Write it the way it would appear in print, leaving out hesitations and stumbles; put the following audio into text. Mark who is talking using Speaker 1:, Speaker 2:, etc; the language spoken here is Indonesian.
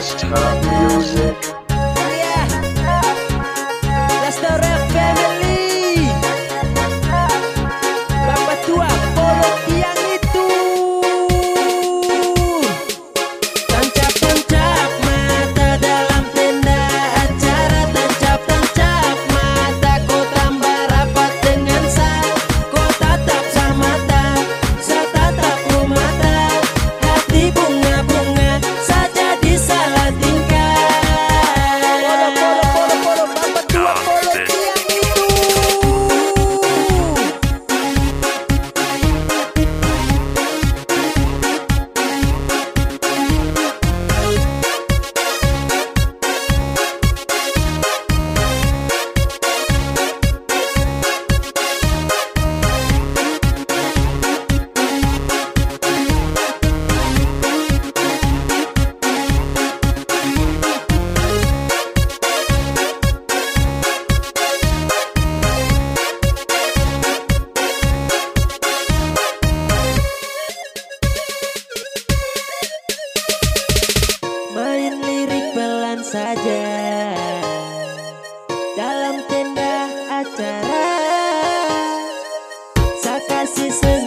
Speaker 1: Desktop music.
Speaker 2: Yeah, that's the rap family. Bapak tua polok yang itu. Tancap-tancap mata dalam tenda acara. Tancap-tancap mata, kau tambah rapat dengan saya. Kau tatap sama tak, saya tatap rumah tak. Hati bunga-bunga saja disalah tingkah. Bapak tua polok yang itu. Main lirik pelan saja dalam tenda acara. Saya kasih